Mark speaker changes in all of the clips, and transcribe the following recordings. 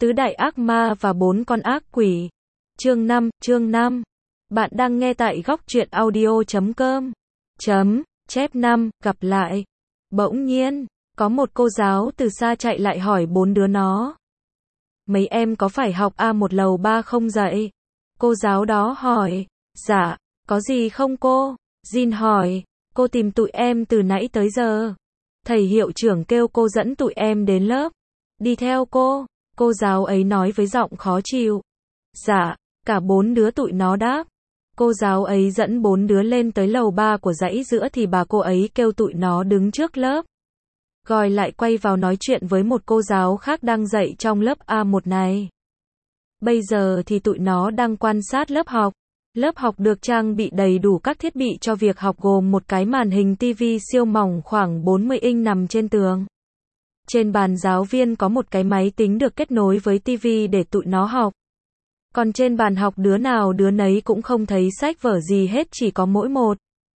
Speaker 1: Tứ đại ác ma và 4 con ác quỷ. Chương 5. Bạn đang nghe tại góc truyện audio.com. Chép 5, gặp lại. Bỗng nhiên, có một cô giáo từ xa chạy lại hỏi 4 đứa nó. Mấy em có phải học A1 lầu 3 không dậy? Cô giáo đó hỏi. Dạ, có gì không cô? Jin hỏi. Cô tìm tụi em từ nãy tới giờ. Thầy hiệu trưởng kêu cô dẫn tụi em đến lớp. Đi theo cô giáo ấy nói với giọng khó chịu. Dạ, cả 4 đứa tụi nó đáp. Cô giáo ấy dẫn 4 đứa lên tới lầu 3 của dãy giữa thì bà cô ấy kêu tụi nó đứng trước lớp. Gọi lại quay vào nói chuyện với một cô giáo khác đang dạy trong lớp A1 này. Bây giờ thì tụi nó đang quan sát lớp học. Lớp học được trang bị đầy đủ các thiết bị cho việc học gồm một cái màn hình TV siêu mỏng khoảng 40 inch nằm trên tường. Trên bàn giáo viên có một cái máy tính được kết nối với TV để tụi nó học. Còn trên bàn học đứa nào đứa nấy cũng không thấy sách vở gì hết, chỉ có mỗi một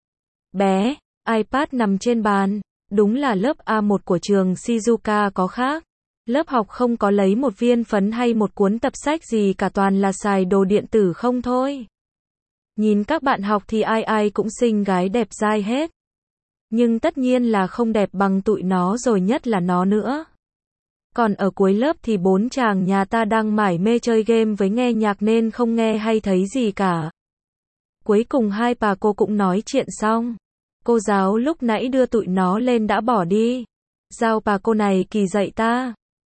Speaker 1: bé iPad nằm trên bàn. Đúng là lớp A1 của trường Shizuoka có khác. Lớp học không có lấy một viên phấn hay một cuốn tập sách gì cả, toàn là xài đồ điện tử không thôi. Nhìn các bạn học thì ai cũng xinh gái đẹp dai hết. Nhưng tất nhiên là không đẹp bằng tụi nó rồi, nhất là nó nữa. Còn ở cuối lớp thì 4 chàng nhà ta đang mải mê chơi game với nghe nhạc nên không nghe hay thấy gì cả. Cuối cùng hai bà cô cũng nói chuyện xong. Cô giáo lúc nãy đưa tụi nó lên đã bỏ đi. Giao bà cô này kỳ dạy ta.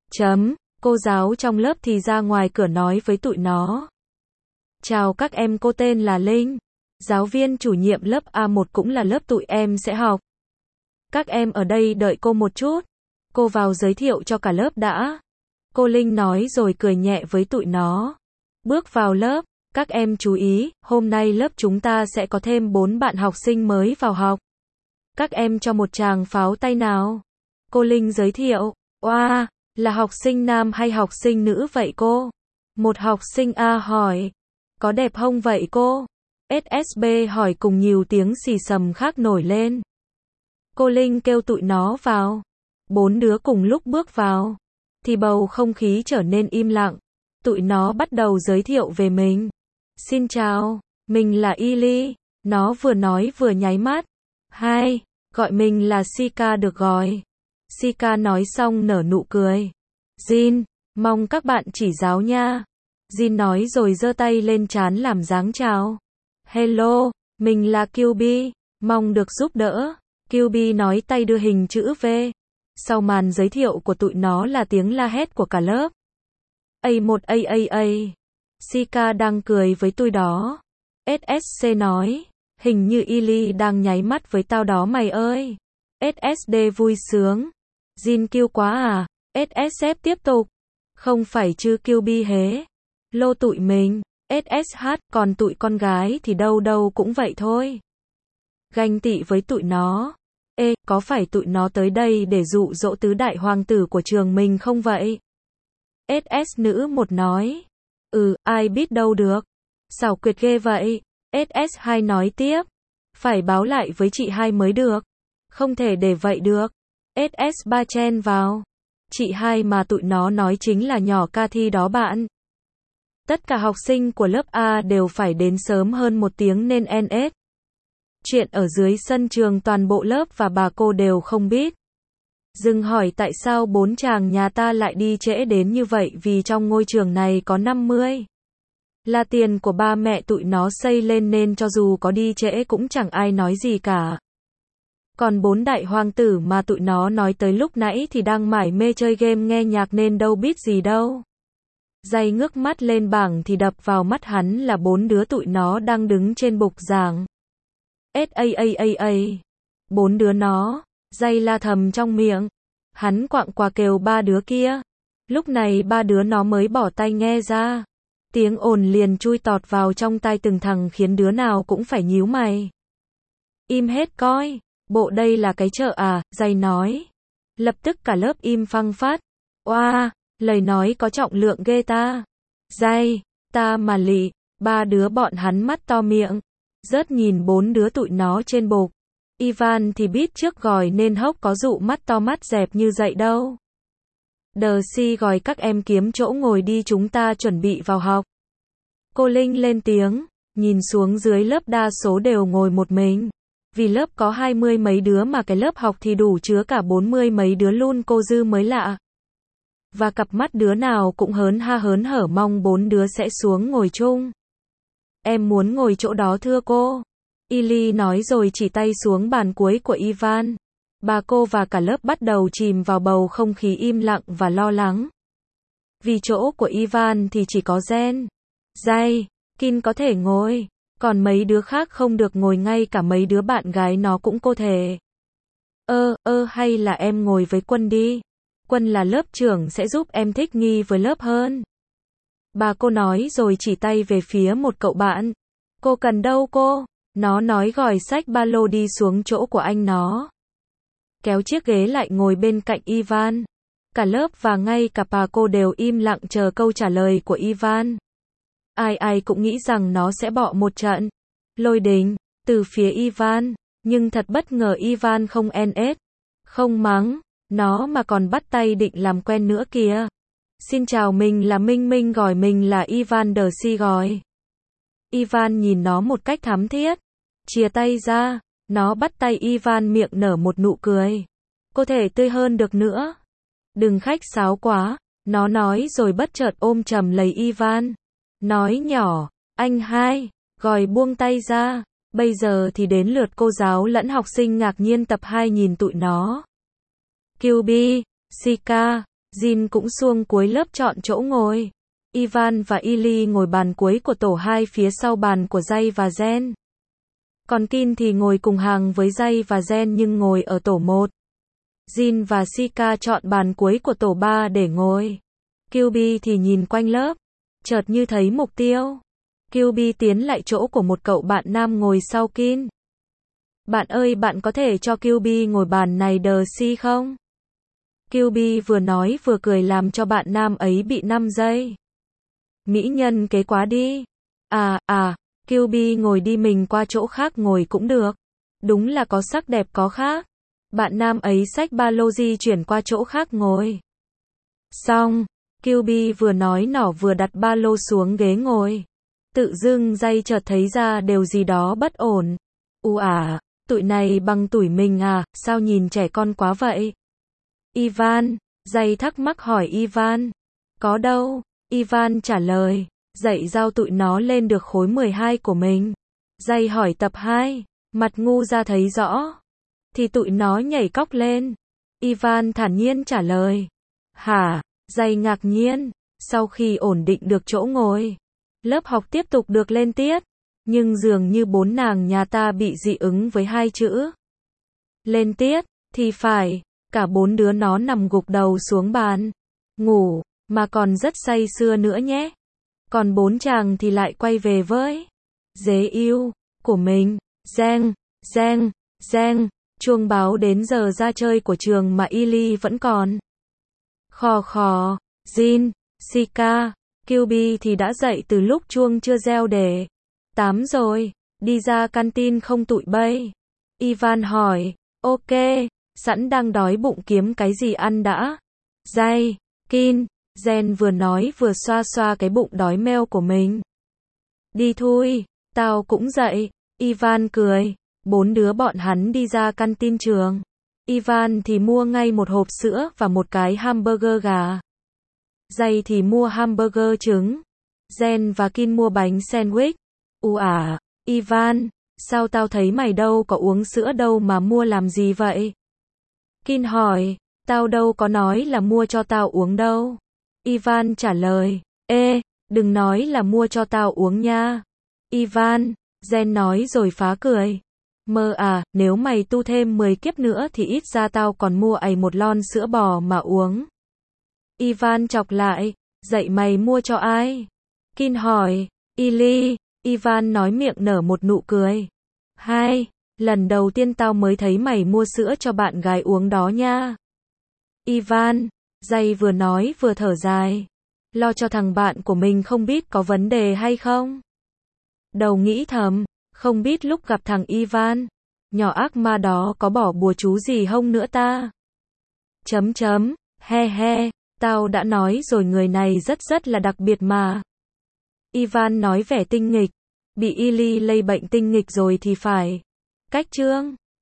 Speaker 1: Cô giáo trong lớp thì ra ngoài cửa nói với tụi nó. Chào các em, cô tên là Linh. Giáo viên chủ nhiệm lớp A1 cũng là lớp tụi em sẽ học. Các em ở đây đợi cô một chút. Cô vào giới thiệu cho cả lớp đã. Cô Linh nói rồi cười nhẹ với tụi nó. Bước vào lớp, các em chú ý, hôm nay lớp chúng ta sẽ có thêm 4 bạn học sinh mới vào học. Các em cho một tràng pháo tay nào. Cô Linh giới thiệu. Oa, là học sinh nam hay học sinh nữ vậy cô? Một học sinh A hỏi. Có đẹp không vậy cô? SSB hỏi cùng nhiều tiếng xì xầm khác nổi lên. Cô Linh kêu tụi nó vào. 4 đứa cùng lúc bước vào. Thì bầu không khí trở nên im lặng. Tụi nó bắt đầu giới thiệu về mình. Xin chào, mình là Ili. Nó vừa nói vừa nháy mắt. Hai, gọi mình là Sika được gọi. Sika nói xong nở nụ cười. Jin, mong các bạn chỉ giáo nha. Jin nói rồi giơ tay lên trán làm dáng chào. Hello, mình là QB, mong được giúp đỡ. QB nói tay đưa hình chữ V. Sau màn giới thiệu của tụi nó là tiếng la hét của cả lớp. A1 A. Sika đang cười với tôi đó. SSC nói. Hình như Ili đang nháy mắt với tao đó mày ơi. SSD vui sướng. Jin kêu quá à. SSF tiếp tục. Không phải chứ QB hế. Lô tụi mình. SSH, còn tụi con gái thì đâu đâu cũng vậy thôi. Ganh tị với tụi nó. Ê, có phải tụi nó tới đây để dụ dỗ tứ đại hoàng tử của trường mình không vậy? SS nữ một nói. Ai biết đâu được. Xảo quyệt ghê vậy. SS2 nói tiếp. Phải báo lại với chị hai mới được. Không thể để vậy được. SS3 chen vào. Chị hai mà tụi nó nói chính là nhỏ Cathy đó bạn. Tất cả học sinh của lớp A đều phải đến sớm hơn 1 tiếng nên NS. Chuyện ở dưới sân trường toàn bộ lớp và bà cô đều không biết. Dừng hỏi tại sao 4 chàng nhà ta lại đi trễ đến như vậy, vì trong ngôi trường này có 50. Là tiền của ba mẹ tụi nó xây lên nên cho dù có đi trễ cũng chẳng ai nói gì cả. Còn 4 đại hoàng tử mà tụi nó nói tới lúc nãy thì đang mải mê chơi game nghe nhạc nên đâu biết gì đâu. Dây ngước mắt lên bảng thì đập vào mắt hắn là 4 đứa tụi nó đang đứng trên bục giảng. SAAAA. 4 đứa nó. Dây la thầm trong miệng. Hắn quạng quà kêu 3 đứa kia. Lúc này 3 đứa nó mới bỏ tay nghe ra. Tiếng ồn liền chui tọt vào trong tai từng thằng khiến đứa nào cũng phải nhíu mày. Im hết coi. Bộ đây là cái chợ à, Dây nói. Lập tức cả lớp im phăng phát. Oa, lời nói có trọng lượng ghê ta. Dây, ta mà lị. 3 đứa bọn hắn mắt to miệng. Rớt nhìn 4 đứa tụi nó trên bục. Ivan thì biết trước gòi nên hốc có dụ mắt to mắt dẹp như dậy đâu. Darcy gọi các em kiếm chỗ ngồi đi, chúng ta chuẩn bị vào học. Cô Linh lên tiếng, nhìn xuống dưới lớp đa số đều ngồi một mình. Vì lớp có 20 mấy đứa mà cái lớp học thì đủ chứa cả 40 mấy đứa luôn, cô Dư mới lạ. Và cặp mắt đứa nào cũng hớn hở mong 4 đứa sẽ xuống ngồi chung. Em muốn ngồi chỗ đó thưa cô. Illy nói rồi chỉ tay xuống bàn cuối của Ivan. Bà cô và cả lớp bắt đầu chìm vào bầu không khí im lặng và lo lắng. Vì chỗ của Ivan thì chỉ có Jen, Jay, Kin có thể ngồi, còn mấy đứa khác không được ngồi, ngay cả mấy đứa bạn gái nó cũng có thể. Hay là em ngồi với Quân đi. Quân là lớp trưởng sẽ giúp em thích nghi với lớp hơn. Bà cô nói rồi chỉ tay về phía một cậu bạn. Cô cần đâu cô? Nó nói gòi xách ba lô đi xuống chỗ của anh nó. Kéo chiếc ghế lại ngồi bên cạnh Ivan. Cả lớp và ngay cả bà cô đều im lặng chờ câu trả lời của Ivan. Ai cũng nghĩ rằng nó sẽ bỏ một trận lôi đình từ phía Ivan, nhưng thật bất ngờ Ivan không NS, không mắng nó mà còn bắt tay định làm quen nữa kìa. Xin chào, mình là Minh Minh, gọi mình là Ivan. Darcy gọi. Ivan nhìn nó một cách thắm thiết, chia tay ra, nó bắt tay Ivan, miệng nở một nụ cười. Có thể tươi hơn được nữa. Đừng khách sáo quá, nó nói rồi bất chợt ôm chầm lấy Ivan. Nói nhỏ, anh hai, gọi buông tay ra. Bây giờ thì đến lượt cô giáo lẫn học sinh ngạc nhiên. Tập 2 nhìn tụi nó. QB, Sika, Jin cũng xuông cuối lớp chọn chỗ ngồi. Ivan và Illy ngồi bàn cuối của tổ 2 phía sau bàn của Jay và Jen. Còn Kin thì ngồi cùng hàng với Jay và Jen nhưng ngồi ở tổ 1. Jin và Sika chọn bàn cuối của tổ 3 để ngồi. QB thì nhìn quanh lớp, chợt như thấy mục tiêu. QB tiến lại chỗ của một cậu bạn nam ngồi sau Kin. Bạn ơi, bạn có thể cho QB ngồi bàn này Darcy không? QB vừa nói vừa cười làm cho bạn nam ấy bị 5 giây. Mỹ nhân kế quá đi. QB ngồi đi, mình qua chỗ khác ngồi cũng được. Đúng là có sắc đẹp có khác. Bạn nam ấy xách ba lô di chuyển qua chỗ khác ngồi. Xong, QB vừa nói nỏ vừa đặt ba lô xuống ghế ngồi. Tự dưng Jay chợt thấy ra điều gì đó bất ổn. Tụi này bằng tuổi mình à, sao nhìn trẻ con quá vậy? Ivan, Jay thắc mắc hỏi Ivan. Có đâu, Ivan trả lời, dạy giao tụi nó lên được khối 12 của mình. Jay hỏi tập 2, mặt ngu ra thấy rõ. Thì tụi nó nhảy cóc lên. Ivan thản nhiên trả lời. Hả? Jay ngạc nhiên. Sau khi ổn định được chỗ ngồi, lớp học tiếp tục được lên tiết. Nhưng dường như 4 nàng nhà ta bị dị ứng với 2 chữ lên tiết. Thì phải, cả 4 đứa nó nằm gục đầu xuống bàn ngủ, mà còn rất say sưa nữa nhé. Còn 4 chàng thì lại quay về với dế yêu của mình. Reng. Chuông báo đến giờ ra chơi của trường mà Illy vẫn còn khò. Jin, Sika, QB thì đã dậy từ lúc chuông chưa reo để 8 rồi. Đi ra canteen không tụi bay? Ivan hỏi. Ok, sẵn đang đói bụng, kiếm cái gì ăn đã. Jay, Kin, Jen vừa nói vừa xoa xoa cái bụng đói meo của mình. Đi thôi, tao cũng dậy. Ivan cười. 4 đứa bọn hắn đi ra canteen trường. Ivan thì mua ngay một hộp sữa và một cái hamburger gà. Jay thì mua hamburger trứng. Jen và Kin mua bánh sandwich. Ivan, sao tao thấy mày đâu có uống sữa đâu mà mua làm gì vậy? Kin hỏi, tao đâu có nói là mua cho tao uống đâu. Ivan trả lời, đừng nói là mua cho tao uống nha. Ivan, Jen nói rồi phá cười. Nếu mày tu thêm 10 kiếp nữa thì ít ra tao còn mua một lon sữa bò mà uống. Ivan chọc lại, dậy mày mua cho ai? Kin hỏi, Illy. Ivan nói miệng nở một nụ cười. Lần đầu tiên tao mới thấy mày mua sữa cho bạn gái uống đó nha. Ivan, Jay vừa nói vừa thở dài. Lo cho thằng bạn của mình không biết có vấn đề hay không. Đầu nghĩ thầm, không biết lúc gặp thằng Ivan, nhỏ ác ma đó có bỏ bùa chú gì không nữa ta. He, Tao đã nói rồi người này rất là đặc biệt mà. Ivan nói vẻ tinh nghịch. Bị Ili lây bệnh tinh nghịch rồi thì phải. Cách Trương.